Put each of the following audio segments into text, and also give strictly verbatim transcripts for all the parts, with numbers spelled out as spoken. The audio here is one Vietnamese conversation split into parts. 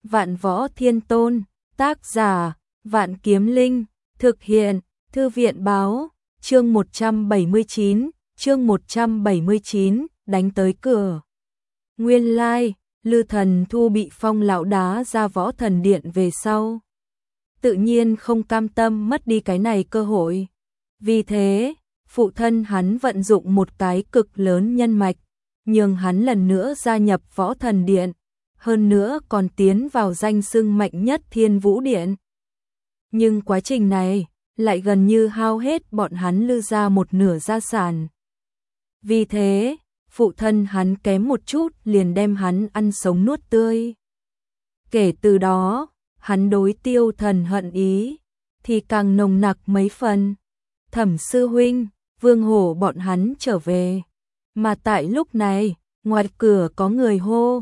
Vạn Võ Thiên Tôn, tác giả, Vạn Kiếm Linh, thực hiện, Thư viện báo, chương một trăm bảy mươi chín, chương một trăm bảy mươi chín, đánh tới cửa. Nguyên lai, Lư Thần Thu bị Phong lão đá ra Võ Thần Điện về sau. Tự nhiên không cam tâm mất đi cái này cơ hội. Vì thế, phụ thân hắn vận dụng một cái cực lớn nhân mạch, nhường hắn lần nữa gia nhập Võ Thần Điện, hơn nữa còn tiến vào danh xưng mạnh nhất Thiên Vũ Điện. Nhưng quá trình này lại gần như hao hết bọn hắn Lư ra một nửa gia sản. Vì thế, phụ thân hắn kém một chút liền đem hắn ăn sống nuốt tươi. Kể từ đó, hắn đối Tiêu Thần hận ý thì càng nồng nặc mấy phần. Thẩm sư huynh, Vương Hổ bọn hắn trở về. Mà tại lúc này, ngoài cửa có người hô,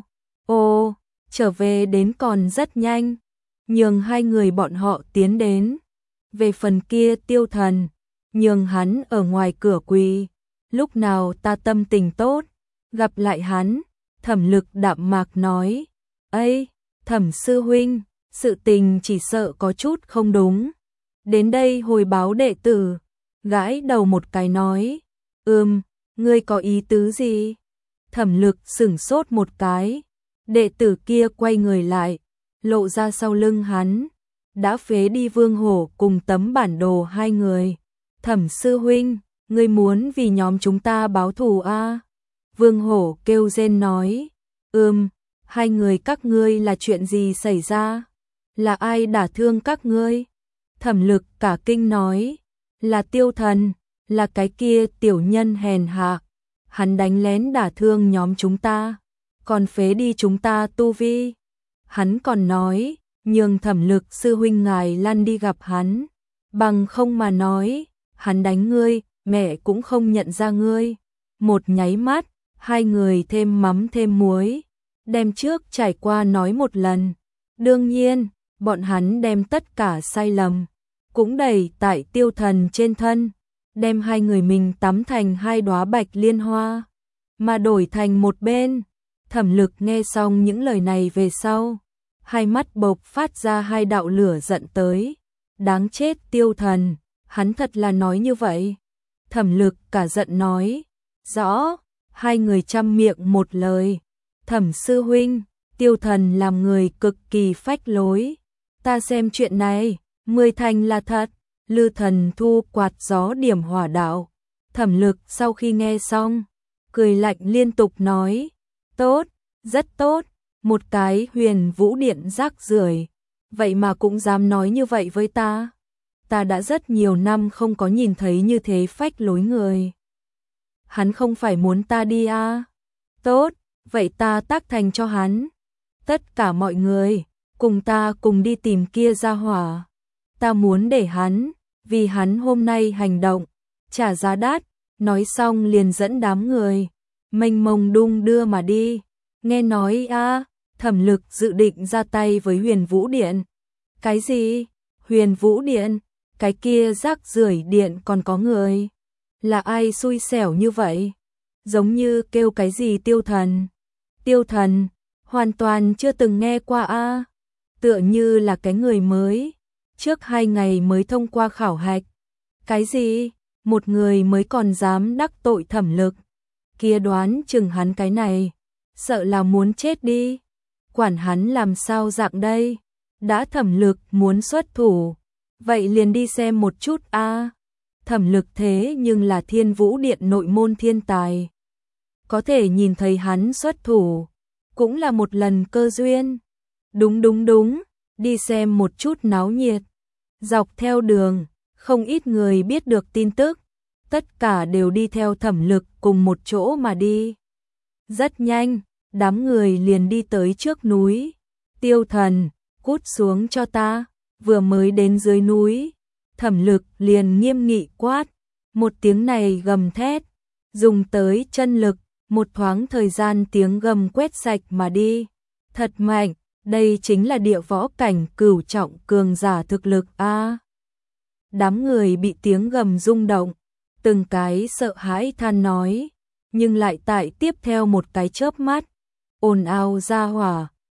ô, trở về đến còn rất nhanh, nhường hai người bọn họ tiến đến. Về phần kia Tiêu Thần, nhường hắn ở ngoài cửa quỳ, lúc nào ta tâm tình tốt, gặp lại hắn, Thẩm Lực đạm mạc nói, ây, Thẩm sư huynh, sự tình chỉ sợ có chút không đúng. Đến đây hồi báo đệ tử, gãi đầu một cái nói, ừm, ngươi có ý tứ gì? Thẩm Lực sửng sốt một cái, đệ tử kia quay người lại, lộ ra sau lưng hắn, đã phế đi Vương Hổ cùng tấm bản đồ hai người. Thẩm sư huynh, ngươi muốn vì nhóm chúng ta báo thù a? Vương Hổ kêu rên nói, ừm, hai người các ngươi là chuyện gì xảy ra? Là ai đả thương các ngươi? Thẩm Lực cả kinh nói, là Tiêu Thần, là cái kia tiểu nhân hèn hạ, hắn đánh lén đả thương nhóm chúng ta, còn phế đi chúng ta tu vi. Hắn còn nói, nhường Thẩm Lực sư huynh ngài lăn đi gặp hắn, bằng không mà nói, hắn đánh ngươi, mẹ cũng không nhận ra ngươi. Một nháy mắt, hai người thêm mắm thêm muối, đem trước trải qua nói một lần. Đương nhiên, bọn hắn đem tất cả sai lầm cũng đẩy tại Tiêu Thần trên thân, đem hai người mình tắm thành hai đóa bạch liên hoa, mà đổi thành một bên. Thẩm Lực nghe xong những lời này về sau, hai mắt bộc phát ra hai đạo lửa giận tới. Đáng chết Tiêu Thần, hắn thật là nói như vậy. Thẩm Lực cả giận nói, rõ, hai người chăm miệng một lời. Thẩm sư huynh, Tiêu Thần làm người cực kỳ phách lối. Ta xem chuyện này, mười thành là thật. Lư Thần Thu quạt gió điểm hỏa đạo. Thẩm Lực sau khi nghe xong, cười lạnh liên tục nói, tốt, rất tốt, một cái Huyền Vũ Điện rác rưởi, vậy mà cũng dám nói như vậy với ta. Ta đã rất nhiều năm không có nhìn thấy như thế phách lối người. Hắn không phải muốn ta đi à? Tốt, vậy ta tác thành cho hắn. Tất cả mọi người, cùng ta cùng đi tìm kia ra hỏa. Ta muốn để hắn, vì hắn hôm nay hành động, trả giá đắt. Nói xong liền dẫn đám người, mênh mông đung đưa mà đi. Nghe nói a, Thẩm Lực dự định ra tay với Huyền Vũ Điện. Cái gì? Huyền Vũ Điện? Cái kia rác rưởi điện còn có người? Là ai xui xẻo như vậy? Giống như kêu cái gì Tiêu Thần? Tiêu Thần, hoàn toàn chưa từng nghe qua a. Tựa như là cái người mới, trước hai ngày mới thông qua khảo hạch. Cái gì? Một người mới còn dám đắc tội Thẩm Lực. Kia đoán chừng hắn cái này, sợ là muốn chết đi. Quản hắn làm sao dạng đây? Đã Thẩm Lực muốn xuất thủ, vậy liền đi xem một chút a. Thẩm Lực thế nhưng là Thiên Vũ Điện nội môn thiên tài. Có thể nhìn thấy hắn xuất thủ, cũng là một lần cơ duyên. Đúng đúng đúng, đi xem một chút náo nhiệt. Dọc theo đường, không ít người biết được tin tức, tất cả đều đi theo Thẩm Lực cùng một chỗ mà đi. Rất nhanh, đám người liền đi tới trước núi. Tiêu Thần, cút xuống cho ta. Vừa mới đến dưới núi, Thẩm Lực liền nghiêm nghị quát. Một tiếng này gầm thét, dùng tới chân lực, một thoáng thời gian tiếng gầm quét sạch mà đi. Thật mạnh, đây chính là địa võ cảnh cửu trọng cường giả thực lực a. Đám người bị tiếng gầm rung động, từng cái sợ hãi than nói, nhưng lại tại tiếp theo một cái chớp mắt, ồn ào ra hỏa,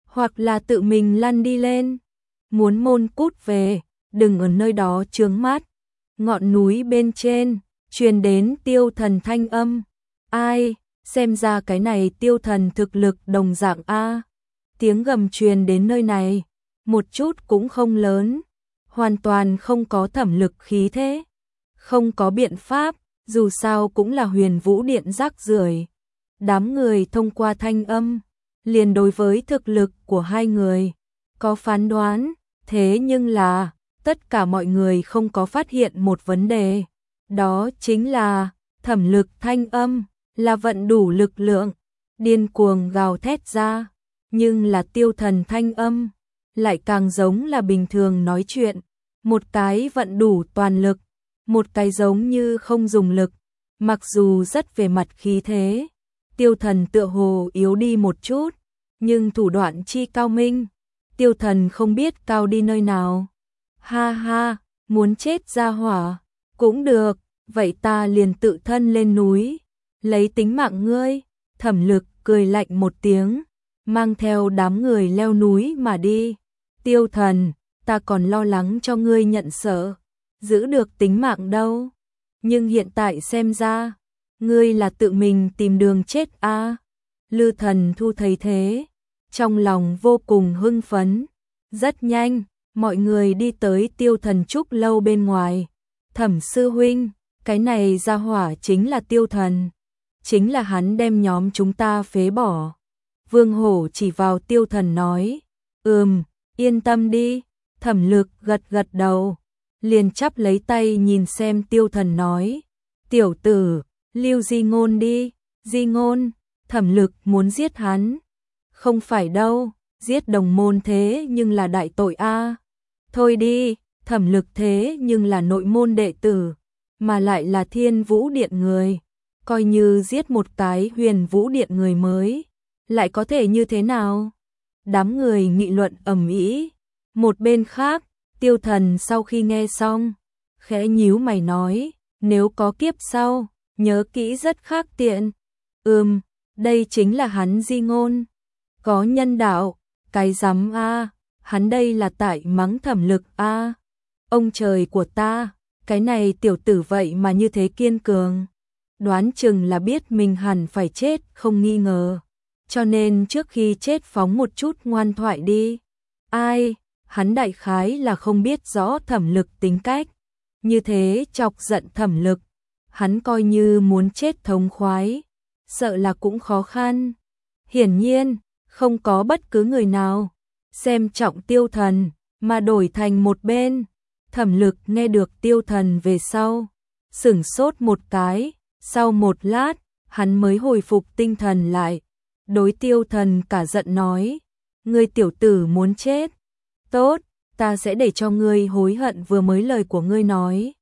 hoặc là tự mình lăn đi lên. Muốn môn cút về, đừng ở nơi đó chướng mắt. Ngọn núi bên trên, truyền đến Tiêu Thần thanh âm. Ai, xem ra cái này Tiêu Thần thực lực đồng dạng a. Tiếng gầm truyền đến nơi này, một chút cũng không lớn, hoàn toàn không có thẩm lực khí thế. Không có biện pháp, dù sao cũng là Huyền Vũ Điện rác rưởi. Đám người thông qua thanh âm, liền đối với thực lực của hai người có phán đoán, thế nhưng là tất cả mọi người không có phát hiện một vấn đề, đó chính là thẩm lực thanh âm là vận đủ lực lượng, điên cuồng gào thét ra, nhưng là Tiêu Thần thanh âm lại càng giống là bình thường nói chuyện, một cái vận đủ toàn lực, một cái giống như không dùng lực, mặc dù rất về mặt khí thế, Tiêu Thần tựa hồ yếu đi một chút, nhưng thủ đoạn chi cao minh, Tiêu Thần không biết cao đi nơi nào. Ha ha, muốn chết ra hỏa, cũng được, vậy ta liền tự thân lên núi, lấy tính mạng ngươi. Thẩm lực cười lạnh một tiếng, mang theo đám người leo núi mà đi. Tiêu Thần, ta còn lo lắng cho ngươi nhận sợ, giữ được tính mạng đâu. Nhưng hiện tại xem ra, ngươi là tự mình tìm đường chết a. À. Lư Thần Thu thấy thế, trong lòng vô cùng hưng phấn. Rất nhanh, mọi người đi tới Tiêu Thần trúc lâu bên ngoài. Thẩm sư huynh, cái này ra hỏa chính là Tiêu Thần. Chính là hắn đem nhóm chúng ta phế bỏ. Vương Hổ chỉ vào Tiêu Thần nói. Ừm, yên tâm đi. Thẩm lực gật gật đầu, liền chắp lấy tay nhìn xem Tiêu Thần nói. Tiểu tử, lưu Di Ngôn đi. Di Ngôn, Thẩm lực muốn giết hắn. Không phải đâu, giết đồng môn thế nhưng là đại tội a. Thôi đi, Thẩm lực thế nhưng là nội môn đệ tử, mà lại là Thiên Vũ Điện người. Coi như giết một cái Huyền Vũ Điện người mới, lại có thể như thế nào? Đám người nghị luận ầm ĩ. Một bên khác, Tiêu Thần sau khi nghe xong, khẽ nhíu mày nói, nếu có kiếp sau, nhớ kỹ rất khác tiện. Ừm, đây chính là hắn Di Ngôn. Có nhân đạo, cái rắm a, hắn đây là tại mắng Thẩm lực a. Ông trời của ta, cái này tiểu tử vậy mà như thế kiên cường. Đoán chừng là biết mình hẳn phải chết không nghi ngờ, cho nên trước khi chết phóng một chút ngoan thoại đi. Ai, hắn đại khái là không biết rõ Thẩm lực tính cách, như thế chọc giận Thẩm lực, hắn coi như muốn chết thống khoái, sợ là cũng khó khăn. Hiển nhiên, không có bất cứ người nào xem trọng Tiêu Thần mà đổi thành một bên. Thẩm lực nghe được Tiêu Thần về sau, sửng sốt một cái. Sau một lát, hắn mới hồi phục tinh thần lại. Đối Tiêu Thần cả giận nói, ngươi tiểu tử muốn chết. Tốt, ta sẽ để cho ngươi hối hận vừa mới lời của ngươi nói.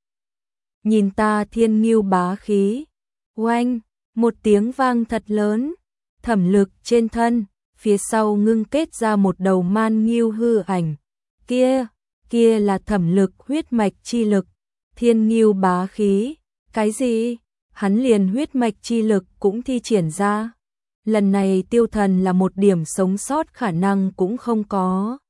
Nhìn ta thiên ngưu bá khí. Oanh, một tiếng vang thật lớn. Thẩm lực trên thân, phía sau ngưng kết ra một đầu man ngưu hư ảnh. Kia, kia là Thẩm lực huyết mạch chi lực. Thiên ngưu bá khí, cái gì? Hắn liền huyết mạch chi lực cũng thi triển ra. Lần này Tiêu Thần là một điểm sống sót khả năng cũng không có.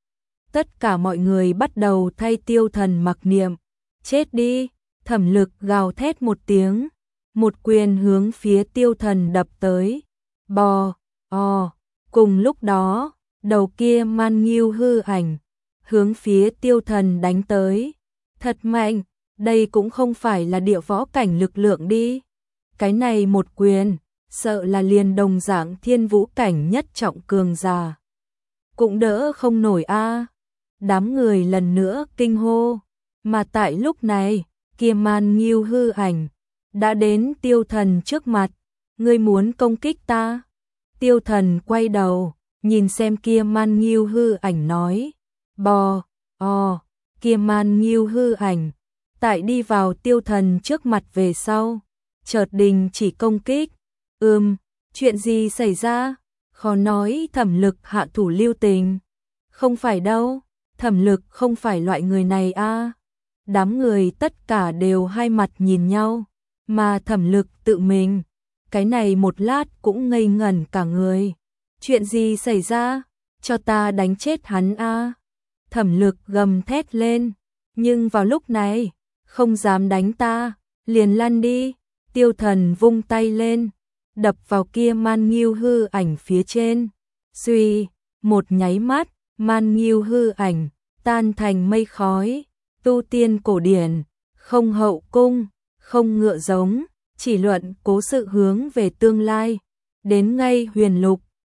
Tất cả mọi người bắt đầu thay Tiêu Thần mặc niệm. Chết đi, Thẩm lực gào thét một tiếng. Một quyền hướng phía Tiêu Thần đập tới. Bò, o, cùng lúc đó, đầu kia man ngưu hư ảnh, hướng phía Tiêu Thần đánh tới. Thật mạnh. Đây cũng không phải là địa võ cảnh lực lượng đi. Cái này một quyền, sợ là liền đồng dạng thiên vũ cảnh nhất trọng cường giả. Cũng đỡ không nổi a. Đám người lần nữa kinh hô. Mà tại lúc này, kia man ngưu hư ảnh đã đến Tiêu Thần trước mặt. Ngươi muốn công kích ta? Tiêu Thần quay đầu, nhìn xem kia man ngưu hư ảnh nói. Bò, o, kia man ngưu hư ảnh tại đi vào Tiêu Thần trước mặt về sau, chợt đình chỉ công kích. Ừm, chuyện gì xảy ra? Khó nói Thẩm lực hạ thủ lưu tình. Không phải đâu, Thẩm lực không phải loại người này a. Đám người tất cả đều hai mặt nhìn nhau, mà Thẩm lực tự mình, cái này một lát cũng ngây ngẩn cả người. Chuyện gì xảy ra? cho ta đánh chết hắn a. Thẩm Lực gầm thét lên, nhưng vào lúc này, không dám đánh ta, liền lăn đi. Tiêu Thần vung tay lên, đập vào kia Man Nghiêu hư ảnh phía trên. Suy, một nháy mắt, Man Nghiêu hư ảnh tan thành mây khói. Tu tiên cổ điển, không hậu cung, không ngựa giống, chỉ luận cố sự hướng về tương lai. Đến ngay huyền lục,